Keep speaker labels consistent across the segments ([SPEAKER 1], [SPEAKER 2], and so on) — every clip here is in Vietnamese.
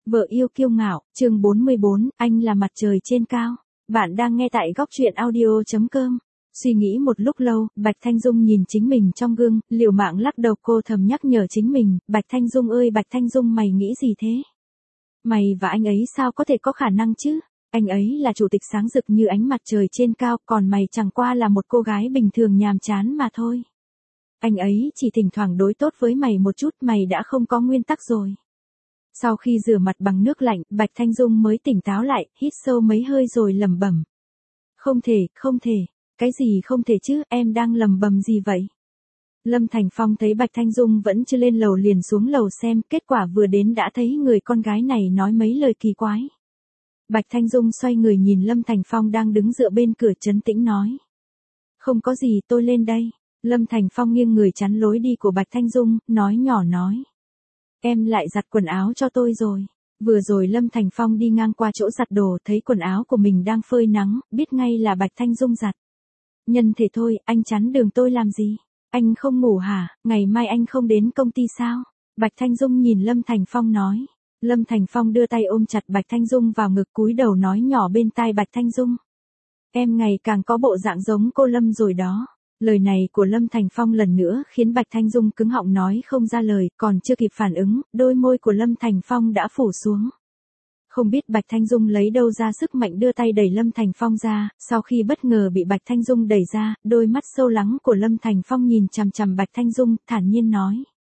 [SPEAKER 1] Vợ yêu kiêu ngạo, chương 44, anh là mặt trời trên cao. Bạn đang nghe tại góc truyện audio.com. Suy nghĩ một lúc lâu, Bạch Thanh Dung nhìn chính mình trong gương, liều mạng lắc đầu, cô thầm nhắc nhở chính mình, Bạch Thanh Dung ơi Bạch Thanh Dung, mày nghĩ gì thế? Mày và anh ấy sao có thể có khả năng chứ? Anh ấy là chủ tịch sáng rực như ánh mặt trời trên cao, còn mày chẳng qua là một cô gái bình thường nhàm chán mà thôi. Anh ấy chỉ thỉnh thoảng đối tốt với mày một chút, mày đã không có nguyên tắc rồi. Sau khi rửa mặt bằng nước lạnh, Bạch Thanh Dung mới tỉnh táo lại, hít sâu mấy hơi rồi lẩm bẩm. Không thể, không thể. Cái gì không thể chứ, em đang lẩm bẩm gì vậy? Lâm Thành Phong thấy Bạch Thanh Dung vẫn chưa lên lầu liền xuống lầu xem, kết quả vừa đến đã thấy người con gái này nói mấy lời kỳ quái. Bạch Thanh Dung xoay người nhìn Lâm Thành Phong đang đứng dựa bên cửa trấn tĩnh nói. Không có gì, tôi lên đây. Lâm Thành Phong nghiêng người chắn lối đi của Bạch Thanh Dung, nói nhỏ nói. Em lại giặt quần áo cho tôi rồi. Vừa rồi Lâm Thành Phong đi ngang qua chỗ giặt đồ thấy quần áo của mình đang phơi nắng, biết ngay là Bạch Thanh Dung giặt. Nhân thể thôi, anh chắn đường tôi làm gì? Anh không ngủ hả, ngày mai anh không đến công ty sao? Bạch Thanh Dung nhìn Lâm Thành Phong nói. Lâm Thành Phong đưa tay ôm chặt Bạch Thanh Dung vào ngực, cúi đầu nói nhỏ bên tai Bạch Thanh Dung. Em ngày càng có bộ dạng giống cô Lâm rồi đó. Lời này của Lâm Thành Phong lần nữa khiến Bạch Thanh Dung cứng họng nói không ra lời, còn chưa kịp phản ứng, đôi môi của Lâm Thành Phong đã phủ xuống. Không biết Bạch Thanh Dung lấy đâu ra sức mạnh đưa tay đẩy Lâm Thành Phong ra, sau khi bất ngờ bị Bạch Thanh Dung đẩy ra, đôi mắt sâu lắng của Lâm Thành Phong nhìn chằm chằm Bạch Thanh Dung, thản nhiên nói.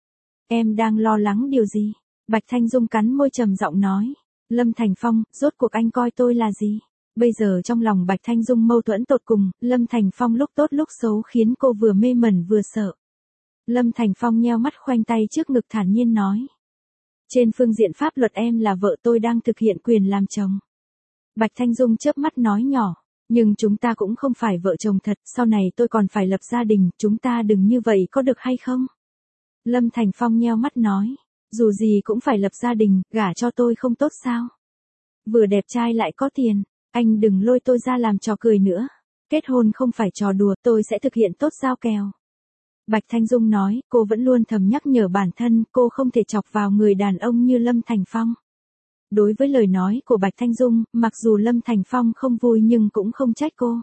[SPEAKER 1] Em đang lo lắng điều gì? Bạch Thanh Dung cắn môi trầm giọng nói. Lâm Thành Phong, rốt cuộc anh coi tôi là gì? Bây giờ trong lòng Bạch Thanh Dung mâu thuẫn tột cùng, Lâm Thành Phong lúc tốt lúc xấu khiến cô vừa mê mẩn vừa sợ. Lâm Thành Phong nheo mắt khoanh tay trước ngực thản nhiên nói. Trên phương diện pháp luật em là vợ, tôi đang thực hiện quyền làm chồng. Bạch Thanh Dung chớp mắt nói nhỏ, nhưng chúng ta cũng không phải vợ chồng thật, sau này tôi còn phải lập gia đình, chúng ta đừng như vậy có được hay không? Lâm Thành Phong nheo mắt nói, dù gì cũng phải lập gia đình, gả cho tôi không tốt sao? Vừa đẹp trai lại có tiền. Anh đừng lôi tôi ra làm trò cười nữa. Kết hôn không phải trò đùa, tôi sẽ thực hiện tốt giao kèo. Bạch Thanh Dung nói, cô vẫn luôn thầm nhắc nhở bản thân, cô không thể chọc vào người đàn ông như Lâm Thành Phong. Đối với lời nói của Bạch Thanh Dung, mặc dù Lâm Thành Phong không vui nhưng cũng không trách cô.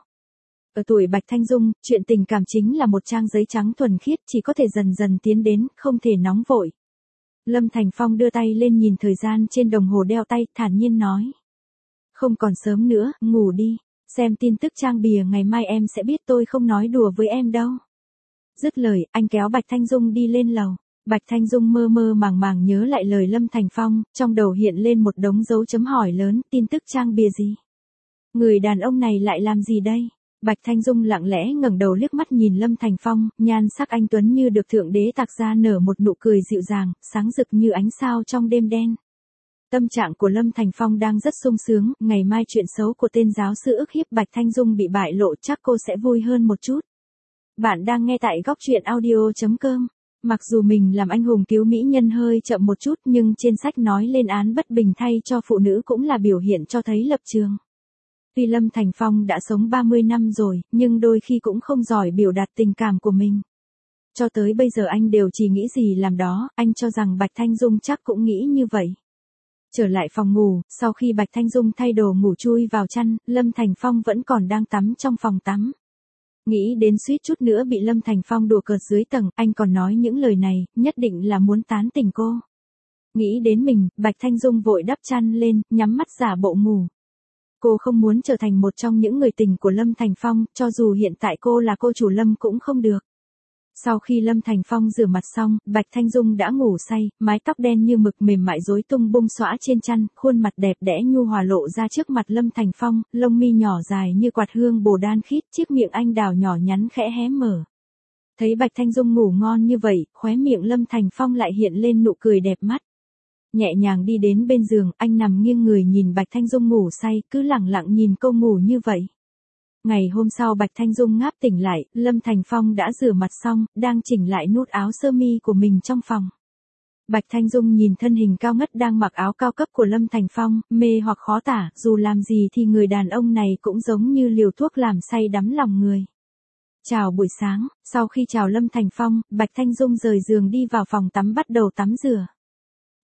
[SPEAKER 1] Ở tuổi Bạch Thanh Dung, chuyện tình cảm chính là một trang giấy trắng thuần khiết, chỉ có thể dần dần tiến đến, không thể nóng vội. Lâm Thành Phong đưa tay lên nhìn thời gian trên đồng hồ đeo tay, thản nhiên nói. Không còn sớm nữa, ngủ đi, xem tin tức trang bìa ngày mai em sẽ biết tôi không nói đùa với em đâu. Dứt lời, anh kéo Bạch Thanh Dung đi lên lầu. Bạch Thanh Dung mơ mơ màng màng nhớ lại lời Lâm Thành Phong, trong đầu hiện lên một đống dấu chấm hỏi lớn, tin tức trang bìa gì? Người đàn ông này lại làm gì đây? Bạch Thanh Dung lặng lẽ ngẩng đầu liếc mắt nhìn Lâm Thành Phong, nhan sắc anh tuấn như được thượng đế tạc ra nở một nụ cười dịu dàng, sáng rực như ánh sao trong đêm đen. Tâm trạng của Lâm Thành Phong đang rất sung sướng, ngày mai chuyện xấu của tên giáo sư ức hiếp Bạch Thanh Dung bị bại lộ chắc cô sẽ vui hơn một chút. Bạn đang nghe tại góc truyện audio.com. Mặc dù mình làm anh hùng cứu mỹ nhân hơi chậm một chút nhưng trên sách nói lên án bất bình thay cho phụ nữ cũng là biểu hiện cho thấy lập trường. Tuy Lâm Thành Phong đã sống 30 năm rồi, nhưng đôi khi cũng không giỏi biểu đạt tình cảm của mình. Cho tới bây giờ anh đều chỉ nghĩ gì làm đó, anh cho rằng Bạch Thanh Dung chắc cũng nghĩ như vậy. Trở lại phòng ngủ, sau khi Bạch Thanh Dung thay đồ ngủ chui vào chăn, Lâm Thành Phong vẫn còn đang tắm trong phòng tắm. Nghĩ đến suýt chút nữa bị Lâm Thành Phong đùa cợt dưới tầng, anh còn nói những lời này, nhất định là muốn tán tỉnh cô. Nghĩ đến mình, Bạch Thanh Dung vội đắp chăn lên, nhắm mắt giả bộ ngủ. Cô không muốn trở thành một trong những người tình của Lâm Thành Phong, cho dù hiện tại cô là cô chủ Lâm cũng không được. Sau khi Lâm Thành Phong rửa mặt xong, Bạch Thanh Dung đã ngủ say, mái tóc đen như mực mềm mại rối tung bung xõa trên chăn, khuôn mặt đẹp đẽ nhu hòa lộ ra trước mặt Lâm Thành Phong, lông mi nhỏ dài như quạt hương bồ đan khít, chiếc miệng anh đào nhỏ nhắn khẽ hé mở. Thấy Bạch Thanh Dung ngủ ngon như vậy, khóe miệng Lâm Thành Phong lại hiện lên nụ cười đẹp mắt. Nhẹ nhàng đi đến bên giường, anh nằm nghiêng người nhìn Bạch Thanh Dung ngủ say, cứ lẳng lặng nhìn cô ngủ như vậy. Ngày hôm sau Bạch Thanh Dung ngáp tỉnh lại, Lâm Thành Phong đã rửa mặt xong, đang chỉnh lại nút áo sơ mi của mình trong phòng. Bạch Thanh Dung nhìn thân hình cao ngất đang mặc áo cao cấp của Lâm Thành Phong, mê hoặc khó tả, dù làm gì thì người đàn ông này cũng giống như liều thuốc làm say đắm lòng người. Chào buổi sáng, sau khi chào Lâm Thành Phong, Bạch Thanh Dung rời giường đi vào phòng tắm bắt đầu tắm rửa.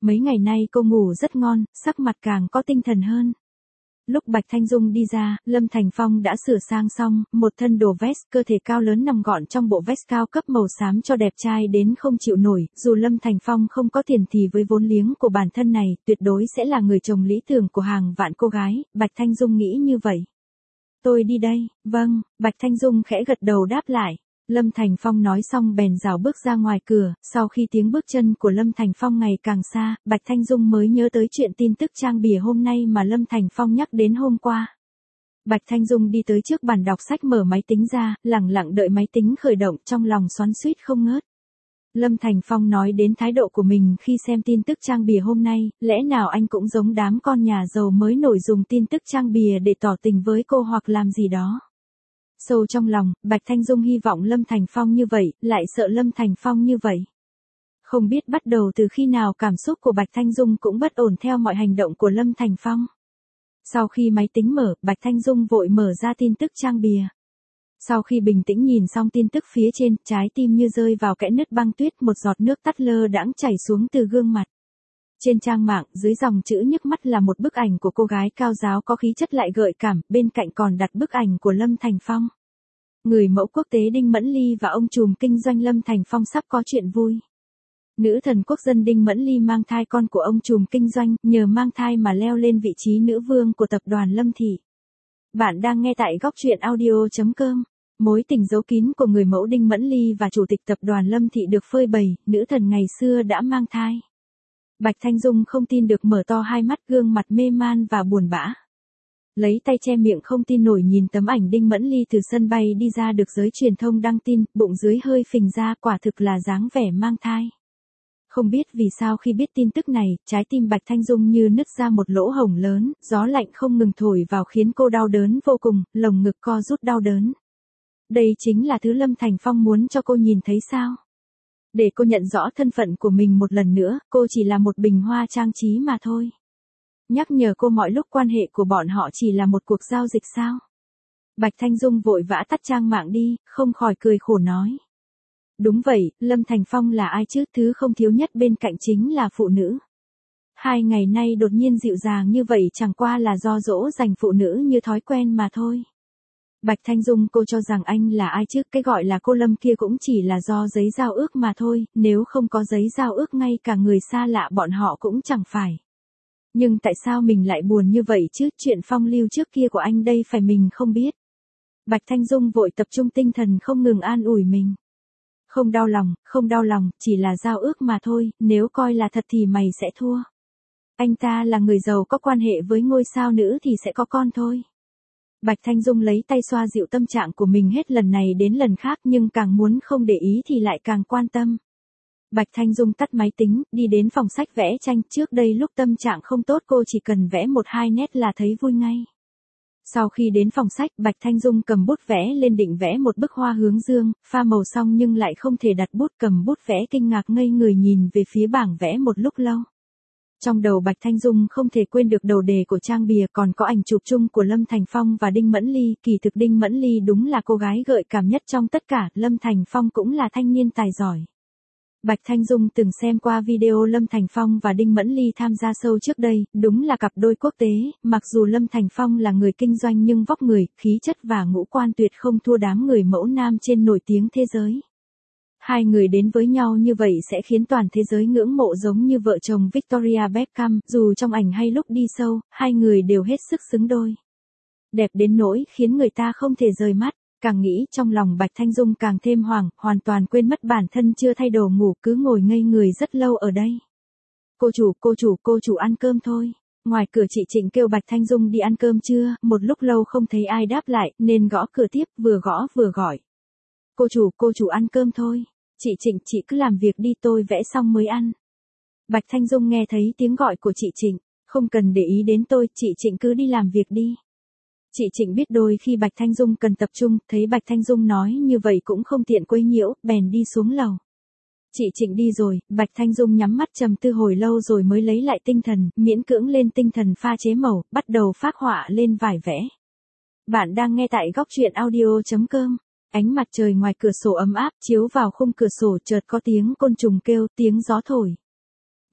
[SPEAKER 1] Mấy ngày nay cô ngủ rất ngon, sắc mặt càng có tinh thần hơn. Lúc Bạch Thanh Dung đi ra, Lâm Thành Phong đã sửa sang xong, một thân đồ vest, cơ thể cao lớn nằm gọn trong bộ vest cao cấp màu xám cho đẹp trai đến không chịu nổi, dù Lâm Thành Phong không có tiền thì với vốn liếng của bản thân này, tuyệt đối sẽ là người chồng lý tưởng của hàng vạn cô gái, Bạch Thanh Dung nghĩ như vậy. Tôi đi đây, vâng, Bạch Thanh Dung khẽ gật đầu đáp lại. Lâm Thành Phong nói xong bèn rảo bước ra ngoài cửa, sau khi tiếng bước chân của Lâm Thành Phong ngày càng xa, Bạch Thanh Dung mới nhớ tới chuyện tin tức trang bìa hôm nay mà Lâm Thành Phong nhắc đến hôm qua. Bạch Thanh Dung đi tới trước bàn đọc sách mở máy tính ra, lẳng lặng đợi máy tính khởi động trong lòng xoắn xuýt không ngớt. Lâm Thành Phong nói đến thái độ của mình khi xem tin tức trang bìa hôm nay, lẽ nào anh cũng giống đám con nhà giàu mới nổi dùng tin tức trang bìa để tỏ tình với cô hoặc làm gì đó. Sâu trong lòng, Bạch Thanh Dung hy vọng Lâm Thành Phong như vậy, lại sợ Lâm Thành Phong như vậy. Không biết bắt đầu từ khi nào cảm xúc của Bạch Thanh Dung cũng bất ổn theo mọi hành động của Lâm Thành Phong. Sau khi máy tính mở, Bạch Thanh Dung vội mở ra tin tức trang bìa. Sau khi bình tĩnh nhìn xong tin tức phía trên, trái tim như rơi vào kẽ nứt băng tuyết, một giọt nước tắt lơ đãng chảy xuống từ gương mặt. Trên trang mạng, dưới dòng chữ nhức mắt là một bức ảnh của cô gái cao giáo có khí chất lại gợi cảm, bên cạnh còn đặt bức ảnh của Lâm Thành Phong. Người mẫu quốc tế Đinh Mẫn Ly và ông trùm kinh doanh Lâm Thành Phong sắp có chuyện vui. Nữ thần quốc dân Đinh Mẫn Ly mang thai con của ông trùm kinh doanh, nhờ mang thai mà leo lên vị trí nữ vương của tập đoàn Lâm Thị. Bạn đang nghe tại góc truyện audio.com. Mối tình giấu kín của người mẫu Đinh Mẫn Ly và chủ tịch tập đoàn Lâm Thị được phơi bày, nữ thần ngày xưa đã mang thai. Bạch Thanh Dung không tin được mở to hai mắt, gương mặt mê man và buồn bã. Lấy tay che miệng không tin nổi nhìn tấm ảnh Đinh Mẫn Ly từ sân bay đi ra được giới truyền thông đăng tin, bụng dưới hơi phình ra, quả thực là dáng vẻ mang thai. Không biết vì sao khi biết tin tức này, trái tim Bạch Thanh Dung như nứt ra một lỗ hổng lớn, gió lạnh không ngừng thổi vào khiến cô đau đớn vô cùng, lồng ngực co rút đau đớn. Đây chính là thứ Lâm Thành Phong muốn cho cô nhìn thấy sao? Để cô nhận rõ thân phận của mình một lần nữa, cô chỉ là một bình hoa trang trí mà thôi. Nhắc nhở cô mọi lúc quan hệ của bọn họ chỉ là một cuộc giao dịch sao? Bạch Thanh Dung vội vã tắt trang mạng đi, không khỏi cười khổ nói. Đúng vậy, Lâm Thành Phong là ai chứ, thứ không thiếu nhất bên cạnh chính là phụ nữ. 2 ngày nay đột nhiên dịu dàng như vậy chẳng qua là do dỗ dành phụ nữ như thói quen mà thôi. Bạch Thanh Dung, cô cho rằng anh là ai chứ, cái gọi là cô Lâm kia cũng chỉ là do giấy giao ước mà thôi, nếu không có giấy giao ước ngay cả người xa lạ bọn họ cũng chẳng phải. Nhưng tại sao mình lại buồn như vậy chứ, chuyện phong lưu trước kia của anh đây phải mình không biết. Bạch Thanh Dung vội tập trung tinh thần không ngừng an ủi mình. Không đau lòng, chỉ là giao ước mà thôi, nếu coi là thật thì mày sẽ thua. Anh ta là người giàu có quan hệ với ngôi sao nữ thì sẽ có con thôi. Bạch Thanh Dung lấy tay xoa dịu tâm trạng của mình hết lần này đến lần khác nhưng càng muốn không để ý thì lại càng quan tâm. Bạch Thanh Dung tắt máy tính, đi đến phòng sách vẽ tranh, trước đây lúc tâm trạng không tốt cô chỉ cần vẽ 1-2 nét là thấy vui ngay. Sau khi đến phòng sách, Bạch Thanh Dung cầm bút vẽ lên định vẽ một bức hoa hướng dương, pha màu xong nhưng lại không thể đặt bút, cầm bút vẽ kinh ngạc ngây người nhìn về phía bảng vẽ một lúc lâu. Trong đầu Bạch Thanh Dung không thể quên được đầu đề của trang bìa còn có ảnh chụp chung của Lâm Thành Phong và Đinh Mẫn Ly, kỳ thực Đinh Mẫn Ly đúng là cô gái gợi cảm nhất trong tất cả, Lâm Thành Phong cũng là thanh niên tài giỏi. Bạch Thanh Dung từng xem qua video Lâm Thành Phong và Đinh Mẫn Ly tham gia show trước đây, đúng là cặp đôi quốc tế, mặc dù Lâm Thành Phong là người kinh doanh nhưng vóc người, khí chất và ngũ quan tuyệt không thua đám người mẫu nam trên nổi tiếng thế giới. Hai người đến với nhau như vậy sẽ khiến toàn thế giới ngưỡng mộ giống như vợ chồng Victoria Beckham, dù trong ảnh hay lúc đi show, hai người đều hết sức xứng đôi. Đẹp đến nỗi khiến người ta không thể rời mắt. Càng nghĩ trong lòng Bạch Thanh Dung càng thêm hoảng, hoàn toàn quên mất bản thân chưa thay đồ ngủ, cứ ngồi ngây người rất lâu ở đây. Cô chủ ăn cơm thôi. Ngoài cửa chị Trịnh kêu Bạch Thanh Dung đi ăn cơm chưa, một lúc lâu không thấy ai đáp lại, nên gõ cửa tiếp, vừa gõ vừa gọi. Cô chủ ăn cơm thôi. Chị Trịnh, chị cứ làm việc đi, tôi vẽ xong mới ăn. Bạch Thanh Dung nghe thấy tiếng gọi của chị Trịnh, không cần để ý đến tôi, chị Trịnh cứ đi làm việc đi. Chị Trịnh biết đôi khi Bạch Thanh Dung cần tập trung, thấy Bạch Thanh Dung nói như vậy cũng không tiện quấy nhiễu, bèn đi xuống lầu. Chị Trịnh đi rồi, Bạch Thanh Dung nhắm mắt trầm tư hồi lâu rồi mới lấy lại tinh thần, miễn cưỡng lên tinh thần pha chế màu, bắt đầu phác họa lên vải vẽ. Bạn đang nghe tại góc truyện audio.com. Ánh mặt trời ngoài cửa sổ ấm áp chiếu vào khung cửa sổ, chợt có tiếng côn trùng kêu, tiếng gió thổi.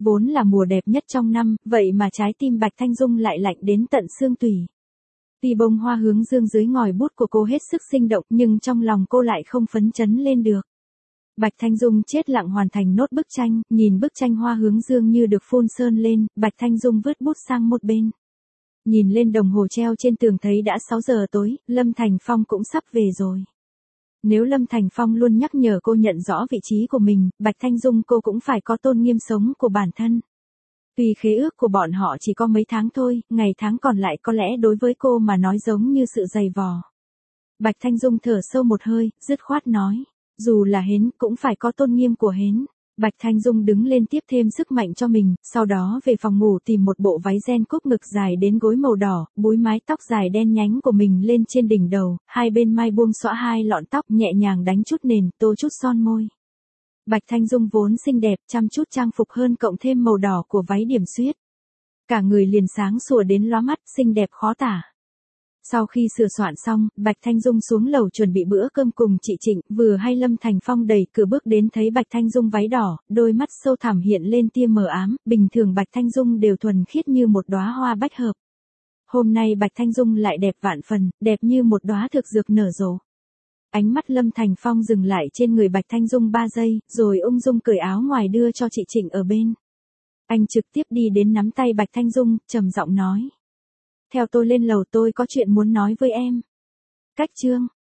[SPEAKER 1] Vốn là mùa đẹp nhất trong năm, vậy mà trái tim Bạch Thanh Dung lại lạnh đến tận xương tủy. Tuy bông hoa hướng dương dưới ngòi bút của cô hết sức sinh động nhưng trong lòng cô lại không phấn chấn lên được. Bạch Thanh Dung chết lặng hoàn thành nốt bức tranh, nhìn bức tranh hoa hướng dương như được phun sơn lên, Bạch Thanh Dung vứt bút sang một bên. Nhìn lên đồng hồ treo trên tường thấy đã 6 giờ tối, Lâm Thành Phong cũng sắp về rồi. Nếu Lâm Thành Phong luôn nhắc nhở cô nhận rõ vị trí của mình, Bạch Thanh Dung cô cũng phải có tôn nghiêm sống của bản thân. Tuy khế ước của bọn họ chỉ có mấy tháng thôi, ngày tháng còn lại có lẽ đối với cô mà nói giống như sự dày vò. Bạch Thanh Dung thở sâu một hơi, dứt khoát nói. Dù là hến, cũng phải có tôn nghiêm của hến. Bạch Thanh Dung đứng lên tiếp thêm sức mạnh cho mình, sau đó về phòng ngủ tìm một bộ váy ren cúc ngực dài đến gối màu đỏ, búi mái tóc dài đen nhánh của mình lên trên đỉnh đầu, hai bên mai buông xõa hai lọn tóc nhẹ nhàng đánh chút nền, tô chút son môi. Bạch Thanh Dung vốn xinh đẹp, chăm chút trang phục hơn cộng thêm màu đỏ của váy điểm xuyết. Cả người liền sáng sủa đến lóa mắt, xinh đẹp khó tả. Sau khi sửa soạn xong, Bạch Thanh Dung xuống lầu chuẩn bị bữa cơm cùng chị Trịnh, vừa hay Lâm Thành Phong đẩy cửa bước đến thấy Bạch Thanh Dung váy đỏ, đôi mắt sâu thẳm hiện lên tia mờ ám, bình thường Bạch Thanh Dung đều thuần khiết như một đóa hoa bách hợp. Hôm nay Bạch Thanh Dung lại đẹp vạn phần, đẹp như một đóa thực dược nở rộ. Ánh mắt Lâm Thành Phong dừng lại trên người Bạch Thanh Dung 3 giây, rồi ung dung cởi áo ngoài đưa cho chị Trịnh ở bên. Anh trực tiếp đi đến nắm tay Bạch Thanh Dung, trầm giọng nói. Theo tôi lên lầu tôi có chuyện muốn nói với em. Cách chương